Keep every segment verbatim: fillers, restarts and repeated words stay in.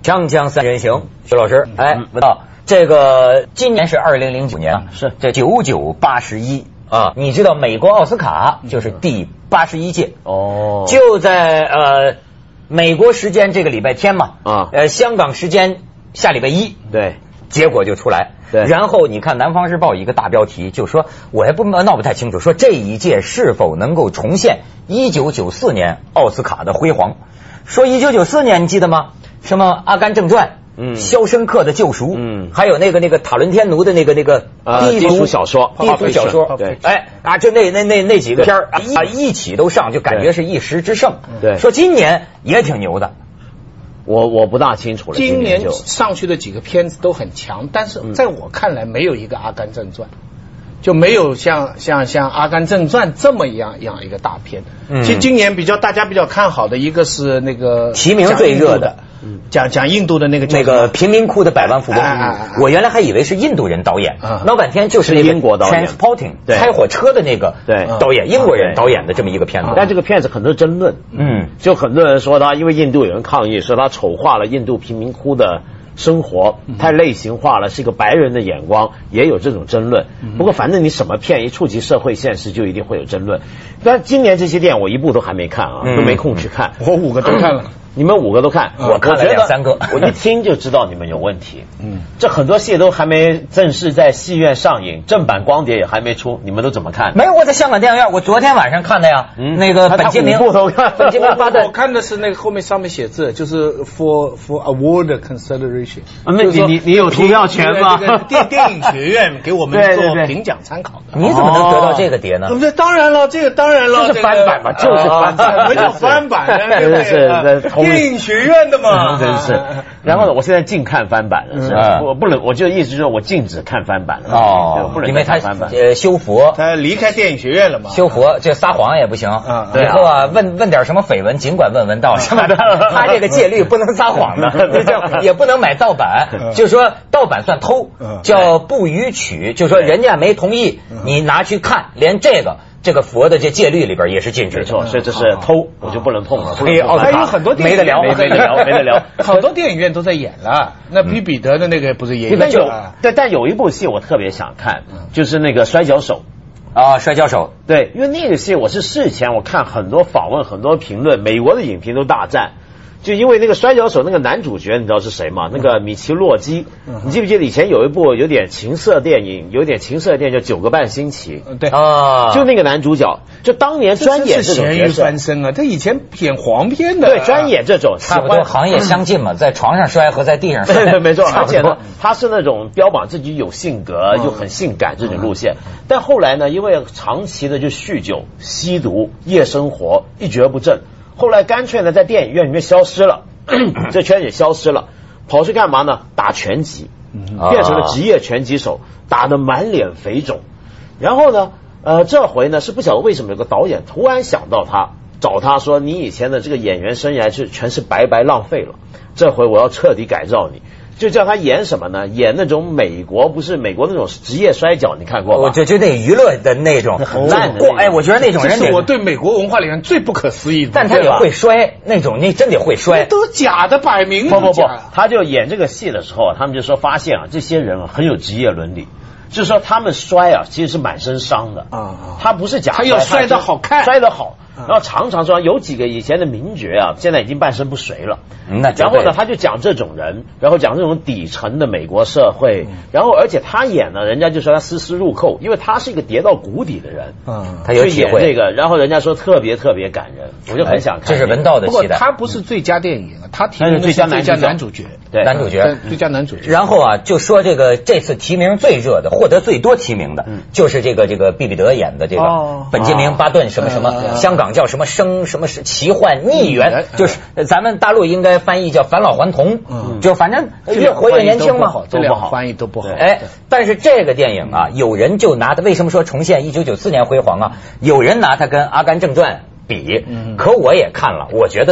锵锵三人行，徐老师，哎，问到这个，今年是二零零九年啊，是这九九八十一啊，你知道美国奥斯卡就是第八十一届哦，就在呃美国时间这个礼拜天嘛啊，呃香港时间下礼拜一，对，结果就出来。对，然后你看《南方日报》一个大标题，就说我还不闹不太清楚，说这一届是否能够重现一九九四年奥斯卡的辉煌。说一九九四年你记得吗？什么《阿甘正传》、嗯，《肖申克的救赎》，嗯，还有那个那个塔伦天奴的那个那个地图小说， 地图小说，对，哎啊，就那那那那几个片儿啊，一起都上，就感觉是一时之盛。对，说今年也挺牛的。 我我不大清楚了。 今年上去的几个片子都很强，但是在我看来，没有一个《阿甘正传》，就没有像像像《阿甘正传》这么一样样一个大片。嗯，其实今年比较大家比较看好的一个是那个提名最热的， 讲讲印度的那个那个贫民窟的百万富翁。我原来还以为是印度人导演，闹半天就是那个英国导演 Transporting 开火车的那个导演，英国人导演的这么一个片子。 但这个片子很多争论，嗯，就很多人说他因为印度有人抗议，说他丑化了印度贫民窟的生活，太类型化了，是一个白人的眼光，也有这种争论。不过反正你什么片一触及社会现实，就一定会有争论。但今年这些电影我一部都还没看啊，都没空去看。 我五个都看了。 你们五个都看， 我看了两三个， 我一听就知道你们有问题。嗯，这很多戏都还没正式在戏院上映，正版光碟也还没出，你们都怎么看？ 没有，我在香港电影院，我昨天晚上看的呀。嗯，那个本杰明， 本杰明巴顿，我看的是那个后面上面写字，就是 for for award consideration。 那你你你有投票权吗？ 电电影学院给我们做评奖参考的。 你怎么能得到这个碟呢？ 这当然了，这个当然了， 这是翻版嘛，就是翻版， 什么叫翻版？ 真的是。 电影学院的嘛， 真是。然后呢，我现在禁看翻版了，是吧？我不能，我就意思就是说我禁止看翻版了。哦，不能， 因为他翻版。 呃，修佛， 他离开电影学院了嘛？ 修佛，这撒谎也不行。嗯，以后啊，问问点什么绯闻，尽管问问到什么的。他这个戒律不能撒谎的，这也不能买盗版。就说盗版算偷，叫不予取，就说人家没同意，你拿去看，连这个。这个佛的这戒律里边也是禁止， 没错，所以这是偷，我就不能碰了。 所以奥斯卡有很多电影没得聊，没得聊，没得聊。 好多电影院都在演了，那比彼得的那个不是也有？但但有一部戏我特别想看，就是那个摔跤手啊，摔跤手。 对，因为那个戏我是事前我看很多访问，很多评论，美国的影评都大赞。就因为那个摔跤手那个男主角你知道是谁吗？那个米奇洛基，你记不记得以前有一部有点情色电影，有点情色电影叫《九个半星期》？ 对啊，就那个男主角，就当年专演这种角色翻身啊，他以前演黄片的， 对，专演这种， 差不多行业相近嘛，在床上摔和在地上摔， 对，没错。而且呢，他是那种标榜自己有性格又很性感这种路线，但后来呢，因为长期的就酗酒、吸毒、夜生活，一蹶不振。后来干脆呢，在电影院里面消失了，这圈也消失了，跑去干嘛呢？打拳击，变成了职业拳击手，打得满脸肥肿。然后呢，呃，这回呢是不晓得为什么有个导演突然想到他，找他说：“你以前的这个演员生涯就全是白白浪费了，这回我要彻底改造你。”就叫他演什么呢？演那种美国不是美国那种职业摔跤，你看过吗？ 我就就那娱乐的那种很烂的。哎，我觉得那种人是我对美国文化里面最不可思议的。 但他也会摔，那种你真得会摔， 都假的，摆明不不不，他就演这个戏的时候，他们就说发现啊，这些人啊很有职业伦理。就是说他们摔啊，其实是满身伤的啊，他不是假摔， 他要摔得好看， 摔得好。然后常常说有几个以前的名角啊，现在已经半身不遂了。 那然后呢，他就讲这种人，然后讲这种底层的美国社会，然后而且他演呢，人家就说他丝丝入扣，因为他是一个跌到谷底的人，嗯，他有体会这个，然后人家说特别特别感人，我就很想看。 这是文道的期待。 不过他不是最佳电影，他提名的是最佳男主角， 对，男主角， 最佳男主角。 然后啊，就说这个这次提名最热的，获得最多提名的，就是这个这个毕彼得演的这个本杰明巴顿什么什么，香港叫什么生。什么是奇幻逆缘？就是咱们大陆应该翻译叫返老还童，嗯，就反正越活越年轻嘛， 都不好，翻译都不好。 哎，但是这个电影啊，有人就拿它，为什么说重现一九九四年辉煌啊？有人拿它跟《阿甘正传》比，可我也看了，我觉得呢，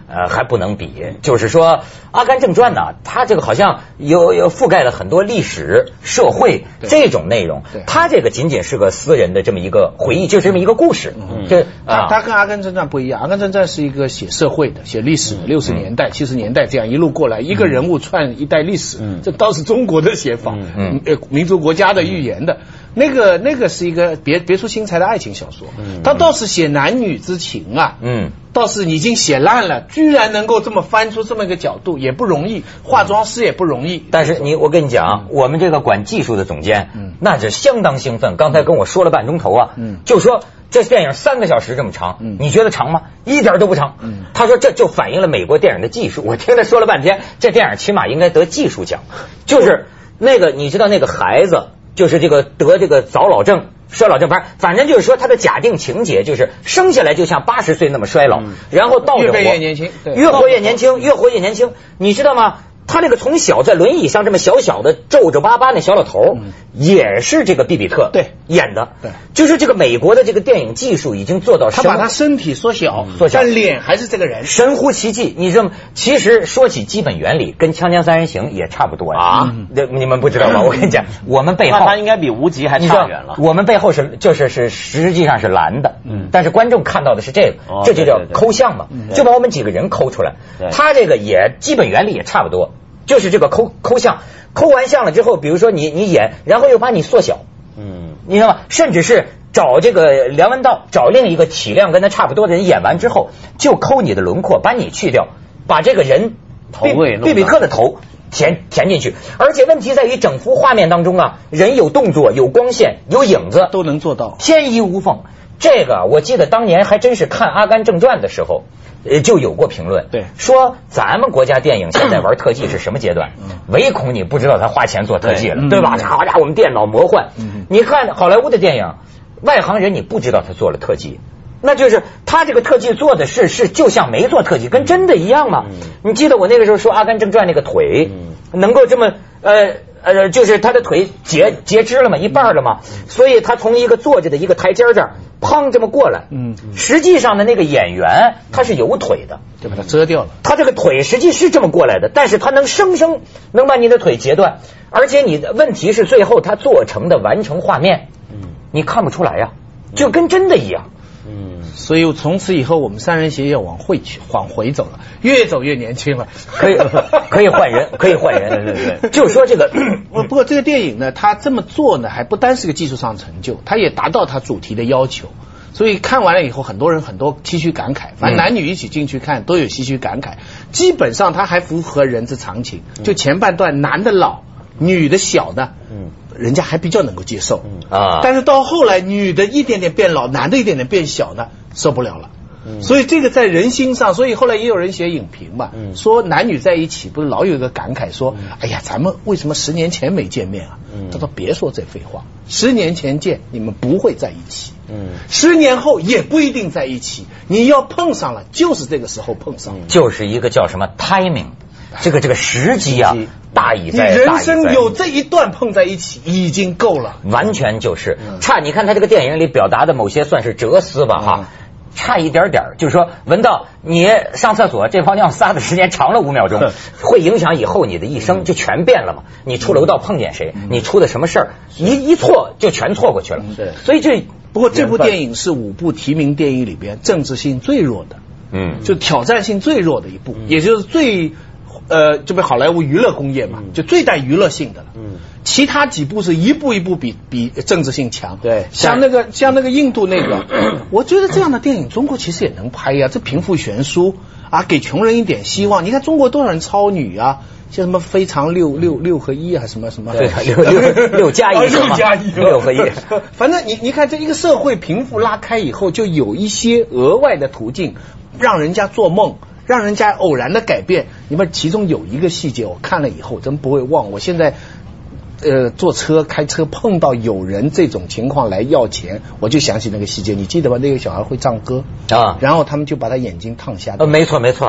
呃还不能比。就是说《阿甘正传》呢，它这个好像有有覆盖了很多历史、社会这种内容，它这个仅仅是个私人的这么一个回忆，就是这么一个故事。 嗯，这啊，它跟《阿甘正传》不一样，《阿甘正传》是一个写社会的、写历史的，六十年代、七十年代这样一路过来，一个人物串一代历史，这倒是中国的写法，嗯，呃，民族国家的预言的。那个那个是一个别别出心裁的爱情小说，他倒是写男女之情啊，嗯，倒是已经写烂了，居然能够这么翻出这么一个角度，也不容易，化妆师也不容易。 但是你我跟你讲，我们这个管技术的总监，嗯，那是相当兴奋，刚才跟我说了半钟头啊，嗯，就说这电影三个小时这么长，嗯，你觉得长吗？一点都不长，嗯，他说这就反映了美国电影的技术。我听他说了半天，这电影起码应该得技术奖，就是那个你知道那个孩子。就是这个得这个早老症、衰老症，反正反正就是说他的假定情节就是生下来就像八十岁那么衰老，嗯、然后倒着活， 越越年轻， 越活越年轻，越活越年轻，你知道吗？他那个从小在轮椅上这么小小的皱皱巴巴那小老头，嗯、也是这个毕比特对演的， 对， 就是这个美国的这个电影技术已经做到， 他把他身体缩小，缩小，但脸还是这个人， 神乎其技。你这么其实说起基本原理，跟《锵锵三人行》也差不多呀啊！这你们不知道吧？我跟你讲，我们背后他应该比无极还差远了。 我们背后是就是是实际上是蓝的，嗯，但是观众看到的是这个，哦、这就叫抠像嘛，就把我们几个人抠出来。他这个也基本原理也差不多。就是这个抠抠像，抠完像了之后，比如说你你演，然后又把你缩小，嗯，你知道吗？甚至是找这个梁文道，找另一个体量跟他差不多的人演完之后，就抠你的轮廓，把你去掉，把这个人头位毕比特的头填填进去。而且问题在于整幅画面当中啊，人有动作，有光线，有影子， 都能做到， 天衣无缝。这个我记得当年还真是看《阿甘正传》的时候。呃，就有过评论， 对， 说咱们国家电影现在玩特技是什么阶段？嗯、唯恐你不知道他花钱做特技了，对, 对吧？好家伙，我们电脑魔幻。嗯、你看好莱坞的电影，外行人你不知道他做了特技，那就是他这个特技做的是是就像没做特技，跟真的一样嘛。嗯、你记得我那个时候说《阿甘正传》那个腿、嗯、能够这么呃。呃，就是他的腿截截肢了嘛，一半了嘛，所以他从一个坐着的一个台阶这儿，砰这么过来。嗯，实际上的那个演员他是有腿的， 就把它遮掉了。 他这个腿实际是这么过来的，但是他能生生能把你的腿截断，而且你的问题是最后他做成的完成画面，嗯，你看不出来呀、啊，就跟真的一样。 嗯，所以从此以后我们三人行业往回去，往回走了，越走越年轻了。 可以，可以换人，可以换人。对对对，就说这个。 不过这个电影呢，它这么做呢，还不单是个技术上成就，它也达到它主题的要求。所以看完了以后，很多人很多唏嘘感慨，反正男女一起进去看都有唏嘘感慨。基本上它还符合人之常情，就前半段男的老，女的小的，嗯。人家还比较能够接受啊，但是到后来女的一点点变老，男的一点点变小呢，受不了了。嗯、所以这个在人心上，所以后来也有人写影评嘛，嗯、说男女在一起不是老有一个感慨说，嗯、哎呀，咱们为什么十年前没见面啊？嗯、他说别说这废话，十年前见你们不会在一起，嗯、十年后也不一定在一起，你要碰上了就是这个时候碰上了， 就是一个叫什么 timing。这个这个时机啊，大意在， 你人生有这一段碰在一起已经够了， 完全就是差。你看他这个电影里表达的某些算是哲思吧，哈，差一点点，就是说，文道，你上厕所这泡尿撒的时间长了五秒钟，会影响以后你的一生，就全变了嘛。你出楼道碰见谁，你出的什么事儿，一一错就全错过去了。 对， 所以这不过这部电影是五部提名电影里边政治性最弱的，嗯，就挑战性最弱的一部，也就是最。呃，这边好莱坞娱乐工业嘛，嗯、就最带娱乐性的了。嗯，其他几部是一步一步比比政治性强。 对， 像那个像那个印度那个，我觉得这样的电影中国其实也能拍呀、啊。这贫富悬殊啊，给穷人一点希望。你看中国多少人超女啊，像什么非常六六六合一啊，什么什么对六六六加一六加一六合一。 反正你你看这一个社会贫富拉开以后，就有一些额外的途径让人家做梦。让人家偶然的改变，你们其中有一个细节，我看了以后真不会忘。我现在呃坐车开车碰到有人这种情况来要钱，我就想起那个细节，你记得吧？那个小孩会唱歌啊，然后他们就把他眼睛烫瞎。 呃，没错没错，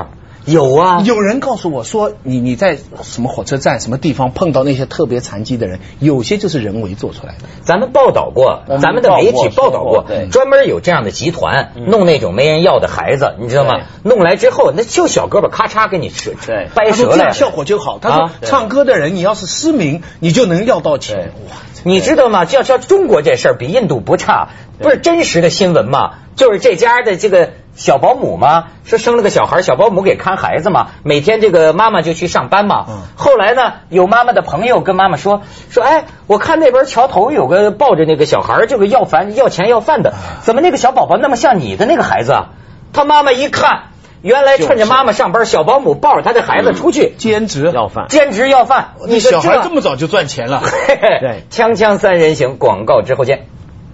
有啊， 有人告诉我说，你你在什么火车站、什么地方碰到那些特别残疾的人，有些就是人为做出来的。 咱们报道过，咱们的媒体报道过，专门有这样的集团弄那种没人要的孩子，你知道吗？弄来之后，那就小胳膊咔嚓给你折掰折了， 这样效果就好。他说，唱歌的人你要是失明，你就能要到钱。哇， 你知道吗？要像中国这事儿比印度不差，不是真实的新闻吗？就是这家的这个小保姆嘛，说生了个小孩，小保姆给看孩子嘛，每天这个妈妈就去上班嘛。嗯、后来呢，有妈妈的朋友跟妈妈说说，哎，我看那边桥头有个抱着那个小孩，这个要饭要钱要饭的，怎么那个小宝宝那么像你的那个孩子啊？他妈妈一看，原来趁着妈妈上班，小保姆抱着他的孩子出去、嗯、 兼职要饭， 兼职要饭。 你小孩这么早就赚钱了？ 对，锵锵三人行，广告之后见。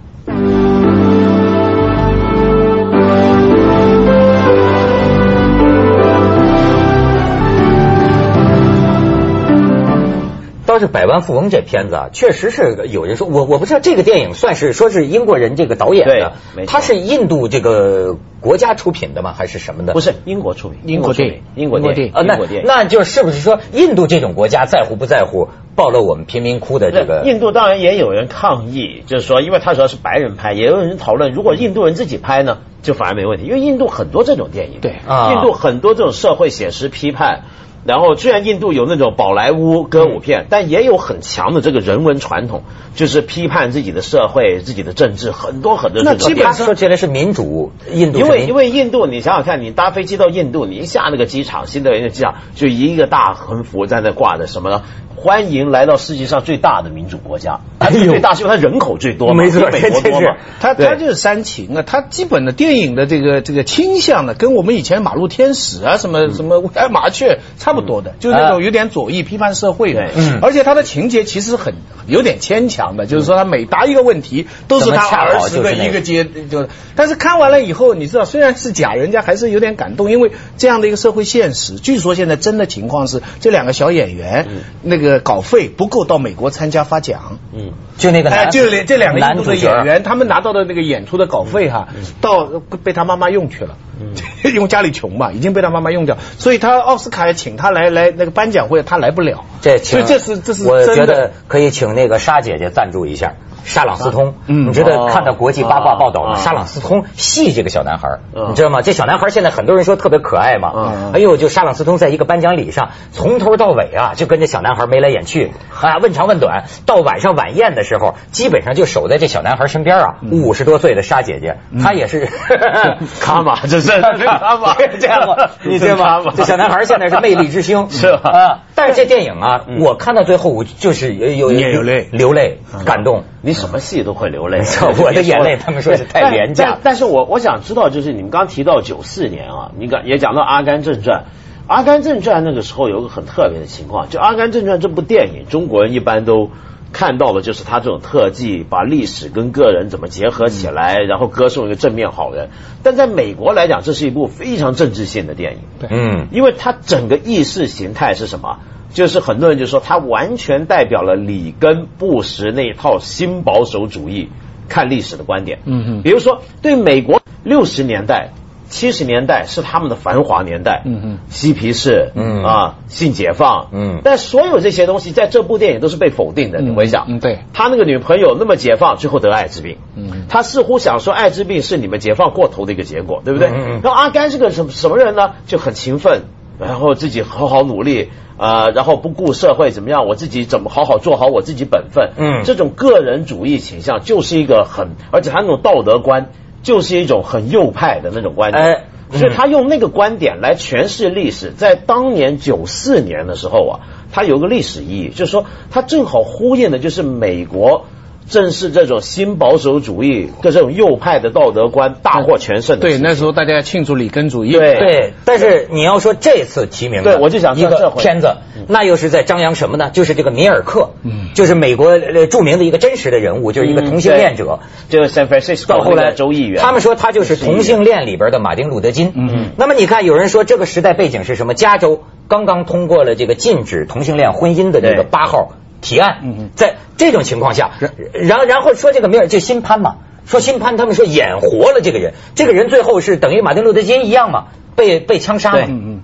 倒是百万富翁这片子啊，确实是有人说，我我不知道这个电影算是说是英国人这个导演的，他是印度这个国家出品的吗？还是什么的？ 不是英国出品， 英国电影， 英国电影啊，那那就是不是说印度这种国家在乎不在乎暴露我们贫民窟的这个？ 印度当然也有人抗议，就是说，因为他主要是白人拍，也有人讨论，如果印度人自己拍呢，就反而没问题，因为印度很多这种电影， 对， 啊、印度很多这种社会写实批判。然后虽然印度有那种宝莱坞歌舞片，但也有很强的这个人文传统，就是批判自己的社会、自己的政治，很多很多。 那基本上说起来是民主，印度因为因为印度，你想想看，你搭飞机到印度，你一下那个机场，新德里的机场就一个大横幅在那挂着什么呢？欢迎来到世界上最大的民主国家。哎呦，最大是因为它人口最多嘛， 没错， 比美国多嘛。 它它就是煽情啊，它基本的电影的这个这个倾向呢，跟我们以前马路天使啊什么、嗯、什么哎麻雀差不多的，就是那种有点左翼批判社会的。嗯，而且它的情节其实很有点牵强的，就是说他每答一个问题都是他儿时的一个阶，就但是看完了以后，你知道虽然是假，人家还是有点感动，因为这样的一个社会现实。据说现在真的情况是，这两个小演员、嗯、那个稿费不够到美国参加发奖。 嗯，就那个哎，就这两个印度的演员，他们拿到的那个演出的稿费哈，嗯、到被他妈妈用去了。嗯，因为家里穷嘛，已经被他妈妈用掉，所以他奥斯卡也请他来来那个颁奖会，他来不了。 这所以这是这是我觉得可以请那个沙姐姐赞助一下。沙朗斯通，嗯，你知道看到国际八卦报道吗？沙朗斯通戏这个小男孩，你知道吗？这小男孩现在很多人说特别可爱嘛，哎呦，就沙朗斯通在一个颁奖礼上，从头到尾啊，就跟这小男孩眉来眼去啊，问长问短。到晚上晚宴的时候，基本上就守在这小男孩身边啊。五十多岁的沙姐姐，她也是卡玛，这是卡玛， 这样吧，你知道吗？这小男孩现在是魅力之星， 是吧？ 啊，但是这电影啊，我看到最后我就是有有泪流泪感动。 你什么戏都会流泪， 我的眼泪他们说是太廉价。 但, 但是我我想知道，就是你们刚提到九四年啊，你刚也讲到《阿甘正传》，《阿甘正传》那个时候有个很特别的情况，就《阿甘正传》这部电影，中国人一般都看到的就是他这种特技，把历史跟个人怎么结合起来，然后歌颂一个正面好人。但在美国来讲，这是一部非常政治性的电影， 对， 嗯，因为它整个意识形态是什么？就是很多人就说它完全代表了里根布什那一套新保守主义看历史的观点。嗯嗯，比如说对美国六十年代、七十年代是他们的繁华年代，嗯嗯，嬉皮士，嗯啊，性解放，嗯，但所有这些东西在这部电影都是被否定的。你回想， 嗯，对， 他那个女朋友那么解放，最后得艾滋病，嗯，他似乎想说艾滋病是你们解放过头的一个结果，对不对？嗯嗯，然后阿甘是个什么什么人呢？就很勤奋，然后自己好好努力。呃，然后不顾社会怎么样，我自己怎么好好做好我自己本分。嗯，这种个人主义倾向就是一个很，而且他那种道德观就是一种很右派的那种观点。哎，嗯、所以他用那个观点来诠释历史，在当年九四年的时候啊，它有个历史意义，就是说它正好呼应的就是美国。正是这种新保守主义跟这种右派的道德观大获全胜的。 对，那时候大家庆祝里根主义。 对对，但是你要说这次提名的， 对，我就想一个片子，那又是在张扬什么呢？就是这个米尔克，嗯，就是美国著名的一个真实的人物，就是一个同性恋者， 就是 San Francisco 到后来州议员， 他们说他就是同性恋里边的马丁路德金。嗯，那么你看，有人说这个时代背景是什么？加州刚刚通过了这个禁止同性恋婚姻的这个八号提案，在这种情况下，然然后说这个米尔就辛潘嘛，说辛潘他们说演活了这个人，这个人最后是等于马丁路德金一样嘛，被被枪杀了。嗯嗯，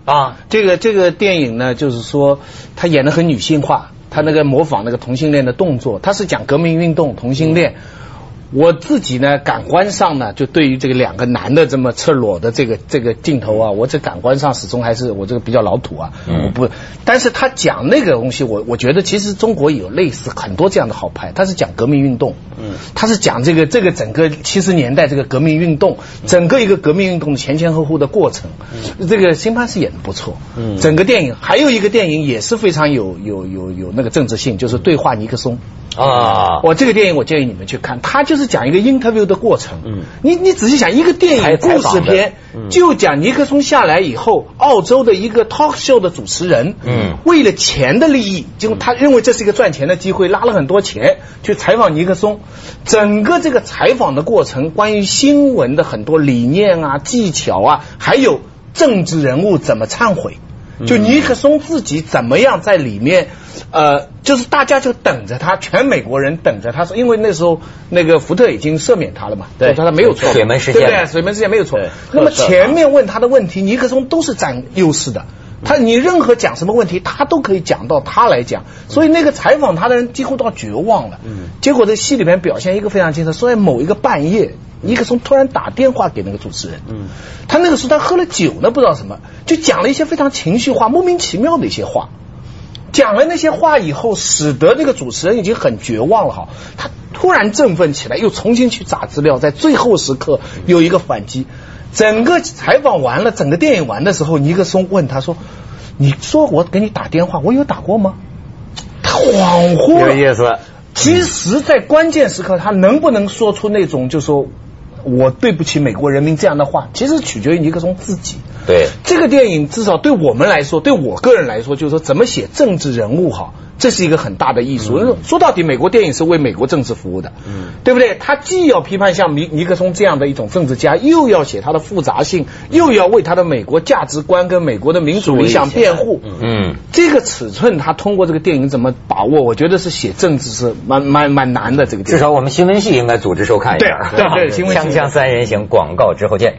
啊。这个这个电影呢，就是说他演得很女性化，他那个模仿那个同性恋的动作，他是讲革命运动同性恋。我自己呢，感官上呢，就对于这个两个男的这么赤裸的这个这个镜头啊，我这感官上始终还是我这个比较老土啊，嗯、我不。但是他讲那个东西，我我觉得其实中国有类似很多这样的好派，他是讲革命运动，嗯，他是讲这个这个整个七十年代这个革命运动，整个一个革命运动的前前后后的过程，嗯、这个辛潘是演的不错，嗯，整个电影还有一个电影也是非常有有有有那个政治性，就是对话尼克松。啊，我这个电影我建议你们去看，它就是讲一个 interview 的过程。嗯，你你仔细想，一个电影故事片就讲尼克松下来以后，澳洲的一个 talk show 的主持人，嗯，为了钱的利益，就他认为这是一个赚钱的机会，拉了很多钱去采访尼克松。整个这个采访的过程，关于新闻的很多理念啊、技巧啊，还有政治人物怎么忏悔。就尼克松自己怎么样在里面，呃，就是大家就等着他，全美国人等着他说，因为那时候那个福特已经赦免他了嘛，对，他他没有错， 水门事件， 对不对？水门事件没有错。那么前面问他的问题，尼克松都是占优势的，他你任何讲什么问题，他都可以讲到他来讲，所以那个采访他的人几乎都要绝望了。嗯，结果在戏里面表现一个非常清楚，说在某一个半夜。尼克松突然打电话给那个主持人，嗯，他那个时候他喝了酒呢，不知道什么，就讲了一些非常情绪化、莫名其妙的一些话。讲了那些话以后，使得那个主持人已经很绝望了哈，他突然振奋起来，又重新去找资料，在最后时刻有一个反击。整个采访完了，整个电影完的时候，尼克松问他说：“你说我给你打电话，我有打过吗？”他恍惚了， 有意思。 其实，在关键时刻，他能不能说出那种就说我对不起美国人民这样的话，其实取决于尼克松自己。 对，这个电影至少对我们来说，对我个人来说，就是说怎么写政治人物哈，这是一个很大的艺术。嗯、说到底，美国电影是为美国政治服务的，嗯，对不对？他既要批判像尼尼克松这样的一种政治家，又要写他的复杂性，又要为他的美国价值观跟美国的民主理想辩护。嗯，这个尺寸，他通过这个电影怎么把握？我觉得是写政治是蛮蛮蛮难的。这个至少我们新闻系应该组织收看一下。对对对，新闻系。 锵锵三人行，广告之后见。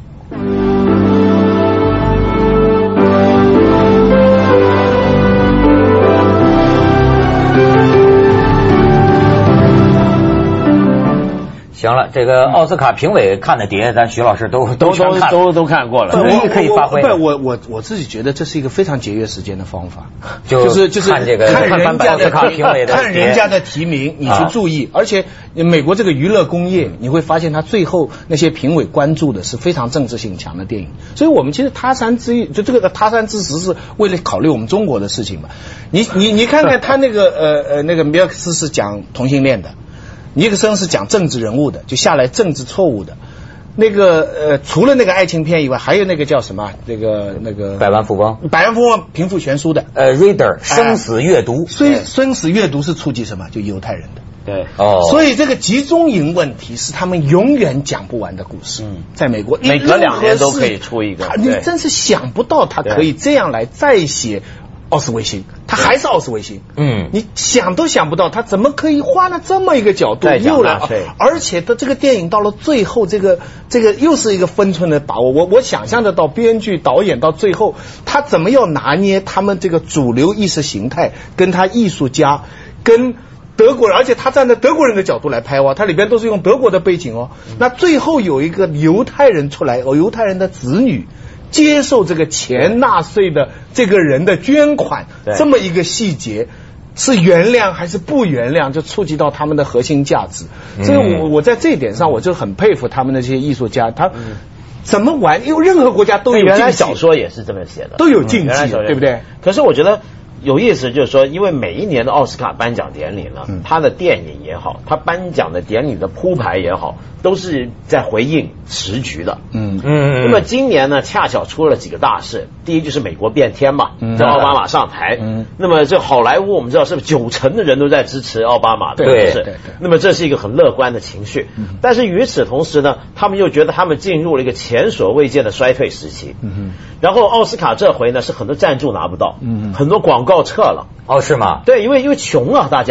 行了，这个奥斯卡评委看的碟，咱徐老师都都都都都看过了， 你可以发挥。 不，我我我自己觉得这是一个非常节约时间的方法， 就是就是看这个看人家的看评委的看人家的提名，你去注意。而且美国这个娱乐工业，你会发现他最后那些评委关注的是非常政治性强的电影。所以我们其实他山之役，就这个他山之石是为了考虑我们中国的事情嘛。你你你看看他那个呃呃那个米尔克斯是讲同性恋的。尼克森是讲政治人物的，就下来政治错误的。那个呃，除了那个爱情片以外，还有那个叫什么？那个那个百万富翁， 百万富翁贫富悬殊的。 呃 ，Reader 生死阅读， 所以生死阅读是触及什么？就犹太人的。 对， 哦，所以这个集中营问题是他们永远讲不完的故事。嗯，在美国， 每隔两年都可以出一个。 你真是想不到他可以这样来再写。奥斯维辛，他还是奥斯维辛，嗯，你想都想不到，他怎么可以画了这么一个角度，又来，而且他这个电影到了最后，这个这个又是一个分寸的把握。我我想象得到，编剧导演到最后，他怎么要拿捏他们这个主流意识形态，跟他艺术家，跟德国人，而且他站在德国人的角度来拍哦，他里边都是用德国的背景哦。那最后有一个犹太人出来，哦，犹太人的子女。接受这个前纳税的这个人的捐款，这么一个细节，是原谅还是不原谅，就触及到他们的核心价值。所以我我在这一点上，我就很佩服他们的这些艺术家，他怎么玩？因为任何国家都有禁忌， 原来小说也是这么写的， 都有禁忌，对不对？ 可是我觉得。有意思就是说，因为每一年的奥斯卡颁奖典礼呢，嗯、他的电影也好，他颁奖的典礼的铺排也好，都是在回应时局的。嗯嗯。那么今年呢，恰巧出了几个大事。第一就是美国变天嘛，这、嗯、奥巴马上台。嗯。那么这好莱坞我们知道是九成的人都在支持奥巴马的， 对， 是。那么这是一个很乐观的情绪。嗯、但是与此同时呢，他们又觉得他们进入了一个前所未见的衰退时期。嗯然后奥斯卡这回呢是很多赞助拿不到，嗯，很多广告撤了。 哦，是吗？ 对，因为因为穷啊，大家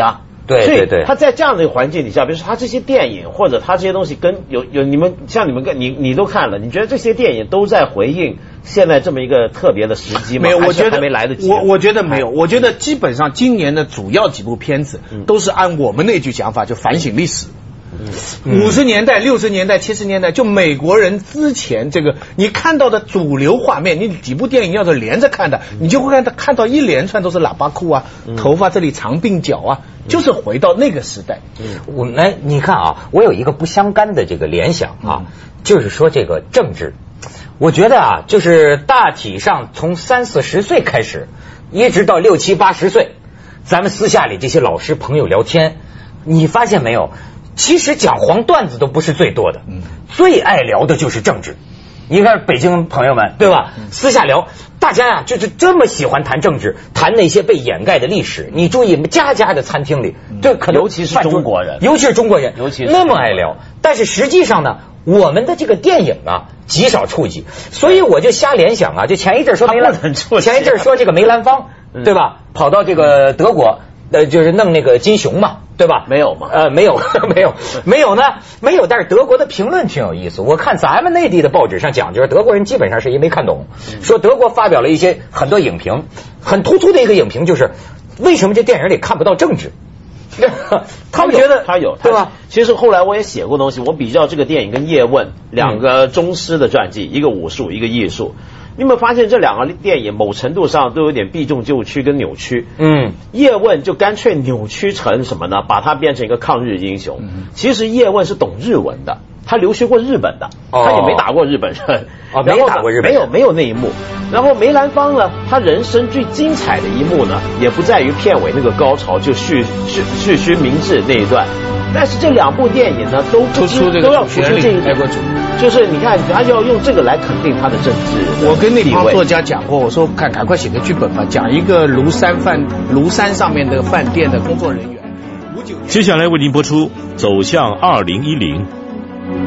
对对对。 所以他在这样的一个环境底下，比如说他这些电影或者他这些东西跟有有你们像你们跟你你都看了，你觉得这些电影都在回应现在这么一个特别的时机吗？ 没有，我觉得还没来得及。 我我觉得没有，我觉得基本上今年的主要几部片子都是按我们那句讲法，就反省历史。五十年代、六十年代、七十年代，就美国人之前这个你看到的主流画面，你几部电影要是连着看的，你就会看到看到一连串都是喇叭裤啊，头发这里长鬓角啊，就是回到那个时代。 我们你看啊，我有一个不相干的这个联想啊，就是说这个政治，我觉得啊，就是大体上从三四十岁开始，一直到六七八十岁，咱们私下里这些老师朋友聊天，你发现没有？其实讲黄段子都不是最多的，嗯，最爱聊的就是政治。你看北京朋友们，对吧？嗯、私下聊，大家呀、啊、就是这么喜欢谈政治，谈那些被掩盖的历史。你注意，家家的餐厅里，这、嗯、可能尤其是中国人， 尤其是中国人， 尤其是那么爱聊。但是实际上呢，我们的这个电影啊极少触及，所以我就瞎联想啊，就前一阵说梅兰，前一阵说这个梅兰芳，嗯、对吧？跑到这个德国。呃，就是弄那个金熊嘛，对吧？ 没有嘛？ 呃，没有，没有，没有呢，没有。但是德国的评论挺有意思，我看咱们内地的报纸上讲，就是德国人基本上是因为没看懂，说德国发表了一些很多影评，很突出的一个影评就是为什么这电影里看不到政治？他们觉得他有， 对吧？ 其实后来我也写过东西，我比较这个电影跟叶问两个宗师的传记，一个武术，一个艺术。你有没有发现这两个电影某程度上都有点避重就轻跟扭曲？嗯，叶问就干脆扭曲成什么呢？把它变成一个抗日英雄。嗯、其实叶问是懂日文的，他留学过日本的，哦、他也没打过日本人， 哦，没打过日本人， 没有没有那一幕。然后梅兰芳呢，他人生最精彩的一幕呢，也不在于片尾那个高潮，就叙叙叙虚明志那一段。但是这两部电影呢，都突出这个都要突出这一点，就是你看，他要用这个来肯定他的政治。 我跟那帮作家讲过，我说赶赶快写个剧本吧，讲一个庐山饭庐山上面的饭店的工作人员。 接下来为您播出《走向二零一零》。